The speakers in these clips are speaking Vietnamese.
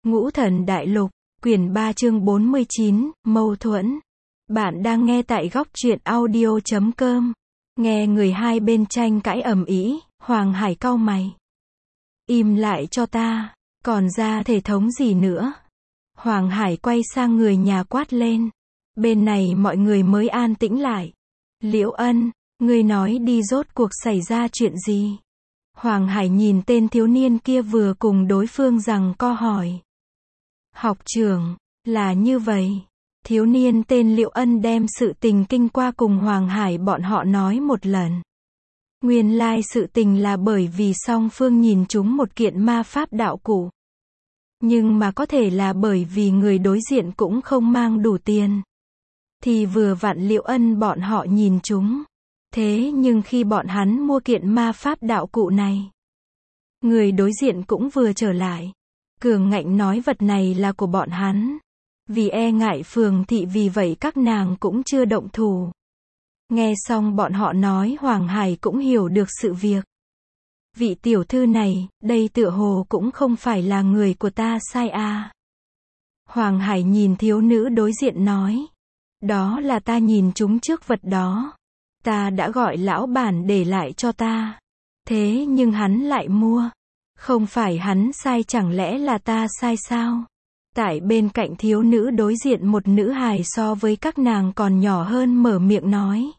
Ngũ Thần Đại Lục, quyển 3 chương 49, mâu thuẫn. Bạn đang nghe tại góc truyện audio.com. Nghe người hai bên tranh cãi ầm ĩ, Hoàng Hải cau mày. Im lại cho ta, còn ra thể thống gì nữa? Hoàng Hải quay sang người nhà quát lên. Bên này mọi người mới an tĩnh lại. Liễu Ân, ngươi nói đi rốt cuộc xảy ra chuyện gì? Hoàng Hải nhìn tên thiếu niên kia vừa cùng đối phương giằng co hỏi. Học trưởng, là như vậy. Thiếu niên tên Liễu Ân đem sự tình kinh qua cùng Hoàng Hải bọn họ nói một lần. Nguyên lai sự tình là bởi vì song phương nhìn chúng một kiện ma pháp đạo cụ. Nhưng mà có thể là bởi vì người đối diện cũng không mang đủ tiền. Thì vừa vặn Liễu Ân bọn họ nhìn chúng. Thế nhưng khi bọn hắn mua kiện ma pháp đạo cụ này, người đối diện cũng vừa trở lại. Cường ngạnh nói vật này là của bọn hắn. Vì e ngại phường thị vì vậy các nàng cũng chưa động thủ. Nghe xong bọn họ nói Hoàng Hải cũng hiểu được sự việc. Vị tiểu thư này, đây tựa hồ cũng không phải là người của ta sai à. Hoàng Hải nhìn thiếu nữ đối diện nói. Đó là ta nhìn chúng trước vật đó. Ta đã gọi lão bản để lại cho ta. Thế nhưng hắn lại mua. Không phải hắn sai chẳng lẽ là ta sai sao? Tại bên cạnh thiếu nữ đối diện một nữ hài so với các nàng còn nhỏ hơn mở miệng nói.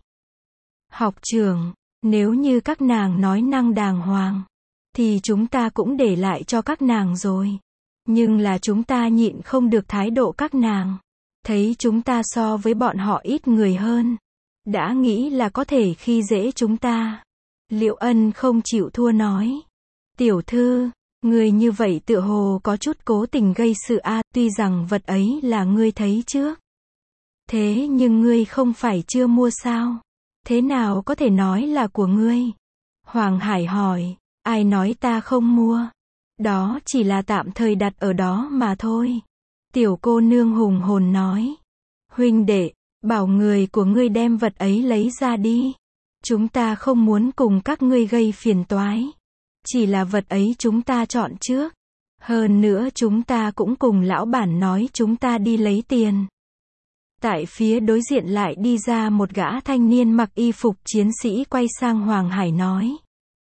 Học trưởng, nếu như các nàng nói năng đàng hoàng, thì chúng ta cũng để lại cho các nàng rồi. Nhưng là chúng ta nhịn không được thái độ các nàng. Thấy chúng ta so với bọn họ ít người hơn. Đã nghĩ là có thể khi dễ chúng ta. Liễu Ân không chịu thua nói. Tiểu thư, người như vậy tựa hồ có chút cố tình gây sự a, tuy rằng vật ấy là ngươi thấy trước. Thế nhưng ngươi không phải chưa mua sao? Thế nào có thể nói là của ngươi? Hoàng Hải hỏi, ai nói ta không mua? Đó chỉ là tạm thời đặt ở đó mà thôi. Tiểu cô nương hùng hồn nói. Huynh đệ, bảo người của ngươi đem vật ấy lấy ra đi. Chúng ta không muốn cùng các ngươi gây phiền toái. Chỉ là vật ấy chúng ta chọn trước. Hơn nữa chúng ta cũng cùng lão bản nói chúng ta đi lấy tiền. Tại phía đối diện lại đi ra một gã thanh niên mặc y phục chiến sĩ quay sang Hoàng Hải nói.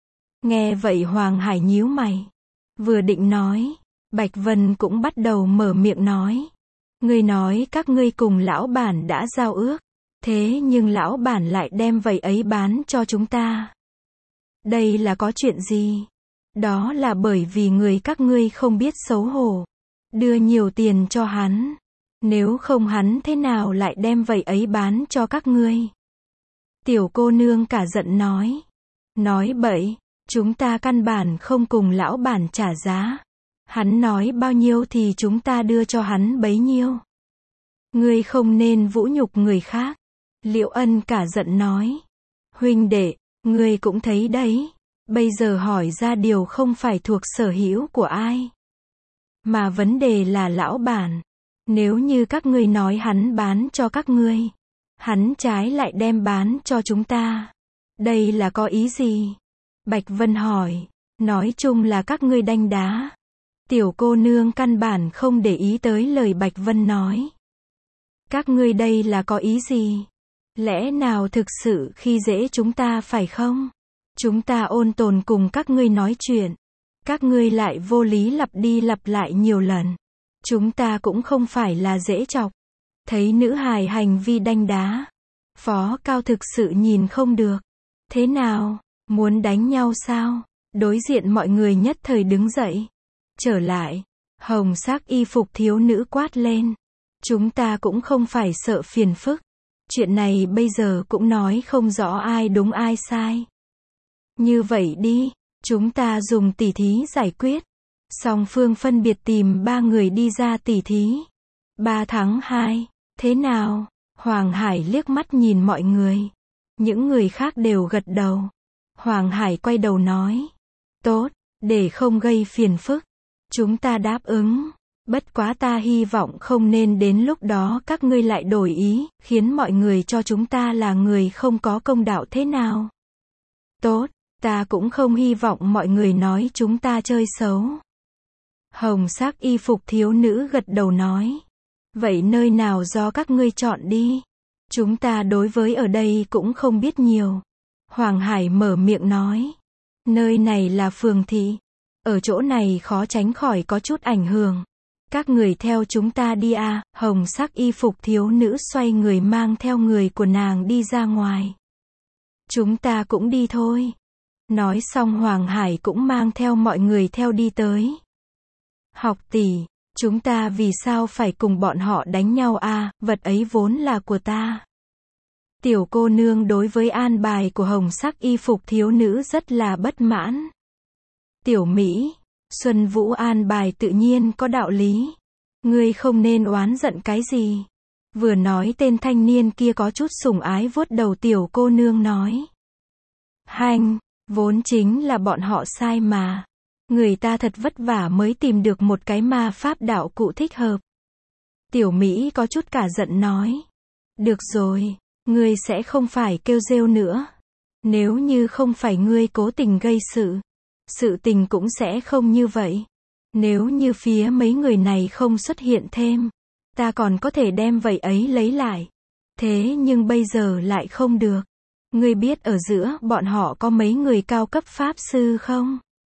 Nghe vậy Hoàng Hải nhíu mày. Vừa định nói, Bạch Vân cũng bắt đầu mở miệng nói. Ngươi nói các ngươi cùng lão bản đã giao ước. Thế nhưng lão bản lại đem vậy ấy bán cho chúng ta. Đây là có chuyện gì? Đó là bởi vì người các ngươi không biết xấu hổ. Đưa nhiều tiền cho hắn. Nếu không hắn thế nào lại đem vậy ấy bán cho các ngươi? Tiểu cô nương cả giận nói. Nói bậy, chúng ta căn bản không cùng lão bản trả giá. Hắn nói bao nhiêu thì chúng ta đưa cho hắn bấy nhiêu. Ngươi không nên vũ nhục người khác. Liễu Ân cả giận nói. Huynh đệ, ngươi cũng thấy đấy. Bây giờ hỏi ra điều không phải thuộc sở hữu của ai. Mà vấn đề là lão bản. Nếu như các ngươi nói hắn bán cho các ngươi. Hắn trái lại đem bán cho chúng ta. Đây là có ý gì? Bạch Vân hỏi. Nói chung là các ngươi đanh đá. Tiểu cô nương căn bản không để ý tới lời Bạch Vân nói. Các ngươi đây là có ý gì? Lẽ nào thực sự khi dễ chúng ta phải không? Chúng ta ôn tồn cùng các ngươi nói chuyện. Các ngươi lại vô lý lặp đi lặp lại nhiều lần. Chúng ta cũng không phải là dễ chọc. Thấy nữ hài hành vi đanh đá. Phó Cao thực sự nhìn không được. Thế nào? Muốn đánh nhau sao? Đối diện mọi người nhất thời đứng dậy. Trở lại. Hồng sắc y phục thiếu nữ quát lên. Chúng ta cũng không phải sợ phiền phức. Chuyện này bây giờ cũng nói không rõ ai đúng ai sai. Như vậy đi, chúng ta dùng tỉ thí giải quyết. Song phương phân biệt tìm 3 người đi ra tỉ thí. 3 thắng 2, thế nào? Hoàng Hải liếc mắt nhìn mọi người. Những người khác đều gật đầu. Hoàng Hải quay đầu nói. Tốt, để không gây phiền phức. Chúng ta đáp ứng. Bất quá ta hy vọng không nên đến lúc đó các ngươi lại đổi ý, khiến mọi người cho chúng ta là người không có công đạo thế nào. Tốt, ta cũng không hy vọng mọi người nói chúng ta chơi xấu. Hồng sắc y phục thiếu nữ gật đầu nói. Vậy nơi nào do các ngươi chọn đi. Chúng ta đối với ở đây cũng không biết nhiều. Hoàng Hải mở miệng nói. Nơi này là phường thị. Ở chỗ này khó tránh khỏi có chút ảnh hưởng. Các người theo chúng ta đi à. Hồng sắc y phục thiếu nữ xoay người mang theo người của nàng đi ra ngoài. Chúng ta cũng đi thôi. Nói xong Hoàng Hải cũng mang theo mọi người theo đi tới. Học tỷ, chúng ta vì sao phải cùng bọn họ đánh nhau à, vật ấy vốn là của ta. Tiểu cô nương đối với an bài của hồng sắc y phục thiếu nữ rất là bất mãn. Tiểu Mỹ, Xuân Vũ an bài tự nhiên có đạo lý. Ngươi không nên oán giận cái gì. Vừa nói tên thanh niên kia có chút sủng ái vuốt đầu tiểu cô nương nói. Hành, vốn chính là bọn họ sai mà. Người ta thật vất vả mới tìm được một cái ma pháp đạo cụ thích hợp. Tiểu Mỹ có chút cả giận nói. Được rồi, ngươi sẽ không phải kêu rêu nữa. Nếu như không phải ngươi cố tình gây sự tình cũng sẽ không như vậy. Nếu như phía mấy người này không xuất hiện thêm, ta còn có thể đem vậy ấy lấy lại. Thế nhưng bây giờ lại không được. Ngươi biết ở giữa bọn họ có mấy người cao cấp pháp sư không?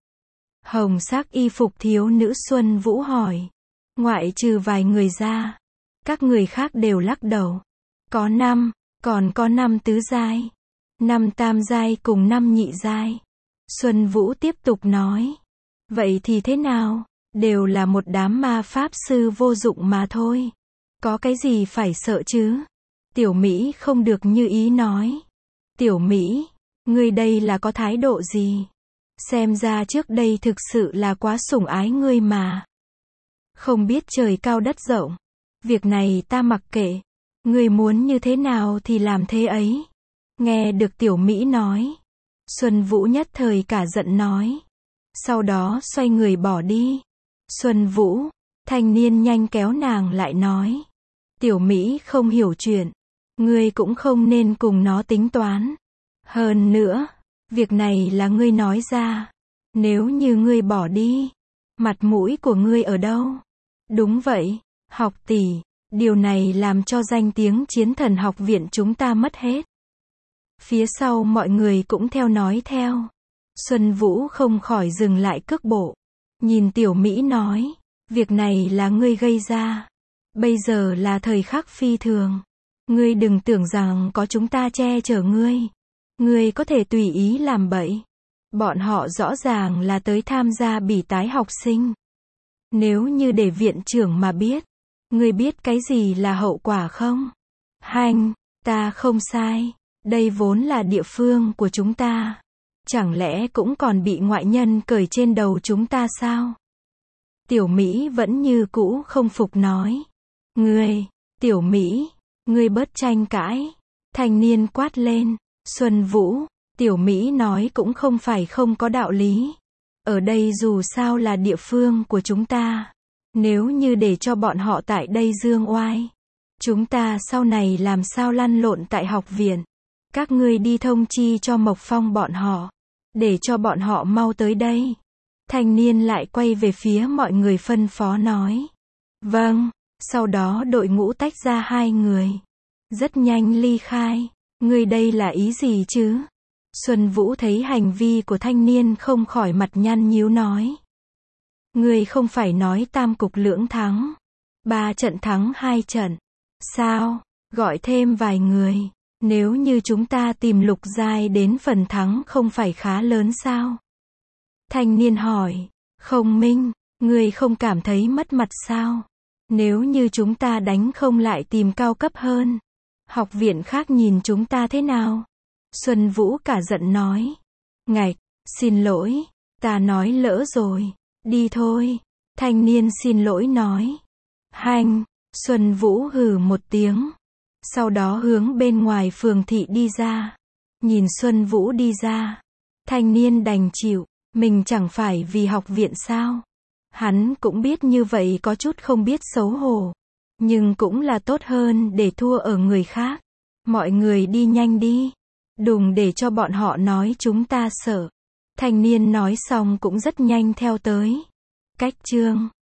Hồng sắc y phục thiếu nữ Xuân Vũ hỏi. Ngoại trừ vài người ra, các người khác đều lắc đầu. Có 5, còn có 5 tứ giai, 5 tam giai cùng 5 nhị giai. Xuân Vũ tiếp tục nói. Vậy thì thế nào? Đều là một đám ma pháp sư vô dụng mà thôi. Có cái gì phải sợ chứ? Tiểu Mỹ không được như ý nói. Tiểu Mỹ, ngươi đây là có thái độ gì? Xem ra trước đây thực sự là quá sủng ái ngươi mà. Không biết trời cao đất rộng. Việc này ta mặc kệ. Ngươi muốn như thế nào thì làm thế ấy. Nghe được Tiểu Mỹ nói. Xuân Vũ nhất thời cả giận nói. Sau đó xoay người bỏ đi. Xuân Vũ, thanh niên nhanh kéo nàng lại nói. Tiểu Mỹ không hiểu chuyện. Ngươi cũng không nên cùng nó tính toán. Hơn nữa, việc này là ngươi nói ra. Nếu như ngươi bỏ đi, mặt mũi của ngươi ở đâu? Đúng vậy, học tỷ, điều này làm cho danh tiếng Chiến Thần học viện chúng ta mất hết. Phía sau mọi người cũng theo nói theo. Xuân Vũ không khỏi dừng lại cước bộ. Nhìn Tiểu Mỹ nói, việc này là ngươi gây ra. Bây giờ là thời khắc phi thường. Ngươi đừng tưởng rằng có chúng ta che chở ngươi. Ngươi có thể tùy ý làm bậy. Bọn họ rõ ràng là tới tham gia bỉ tái học sinh. Nếu như để viện trưởng mà biết, ngươi biết cái gì là hậu quả không? Hành, ta không sai. Đây vốn là địa phương của chúng ta. Chẳng lẽ cũng còn bị ngoại nhân cởi trên đầu chúng ta sao? Tiểu Mỹ vẫn như cũ không phục nói. Ngươi, Tiểu Mỹ, ngươi bớt tranh cãi. Thanh niên quát lên. Xuân Vũ, Tiểu Mỹ nói cũng không phải không có đạo lý. Ở đây dù sao là địa phương của chúng ta. Nếu như để cho bọn họ tại đây dương oai, chúng ta sau này làm sao lăn lộn tại học viện. Các ngươi đi thông chi cho Mộc Phong bọn họ, để cho bọn họ mau tới đây. Thanh niên lại quay về phía mọi người phân phó nói. Vâng, sau đó đội ngũ tách ra 2 người. Rất nhanh ly khai. Ngươi đây là ý gì chứ? Xuân Vũ thấy hành vi của thanh niên không khỏi mặt nhăn nhíu nói. Ngươi không phải nói tam cục lưỡng thắng. 3 trận thắng 2 trận. Sao? Gọi thêm vài người. Nếu như chúng ta tìm lục giai đến phần thắng không phải khá lớn sao? Thanh niên hỏi. Không Minh, ngươi không cảm thấy mất mặt sao? Nếu như chúng ta đánh không lại tìm cao cấp hơn, học viện khác nhìn chúng ta thế nào? Xuân Vũ cả giận nói. Ngạch, xin lỗi, ta nói lỡ rồi, đi thôi. Thanh niên xin lỗi nói. Hành, Xuân Vũ hừ một tiếng. Sau đó hướng bên ngoài phường thị đi ra. Nhìn Xuân Vũ đi ra, thanh niên đành chịu, mình chẳng phải vì học viện sao? Hắn cũng biết như vậy có chút không biết xấu hổ, nhưng cũng là tốt hơn để thua ở người khác. Mọi người đi nhanh đi, đừng để cho bọn họ nói chúng ta sợ. Thanh niên nói xong cũng rất nhanh theo tới. Cách chương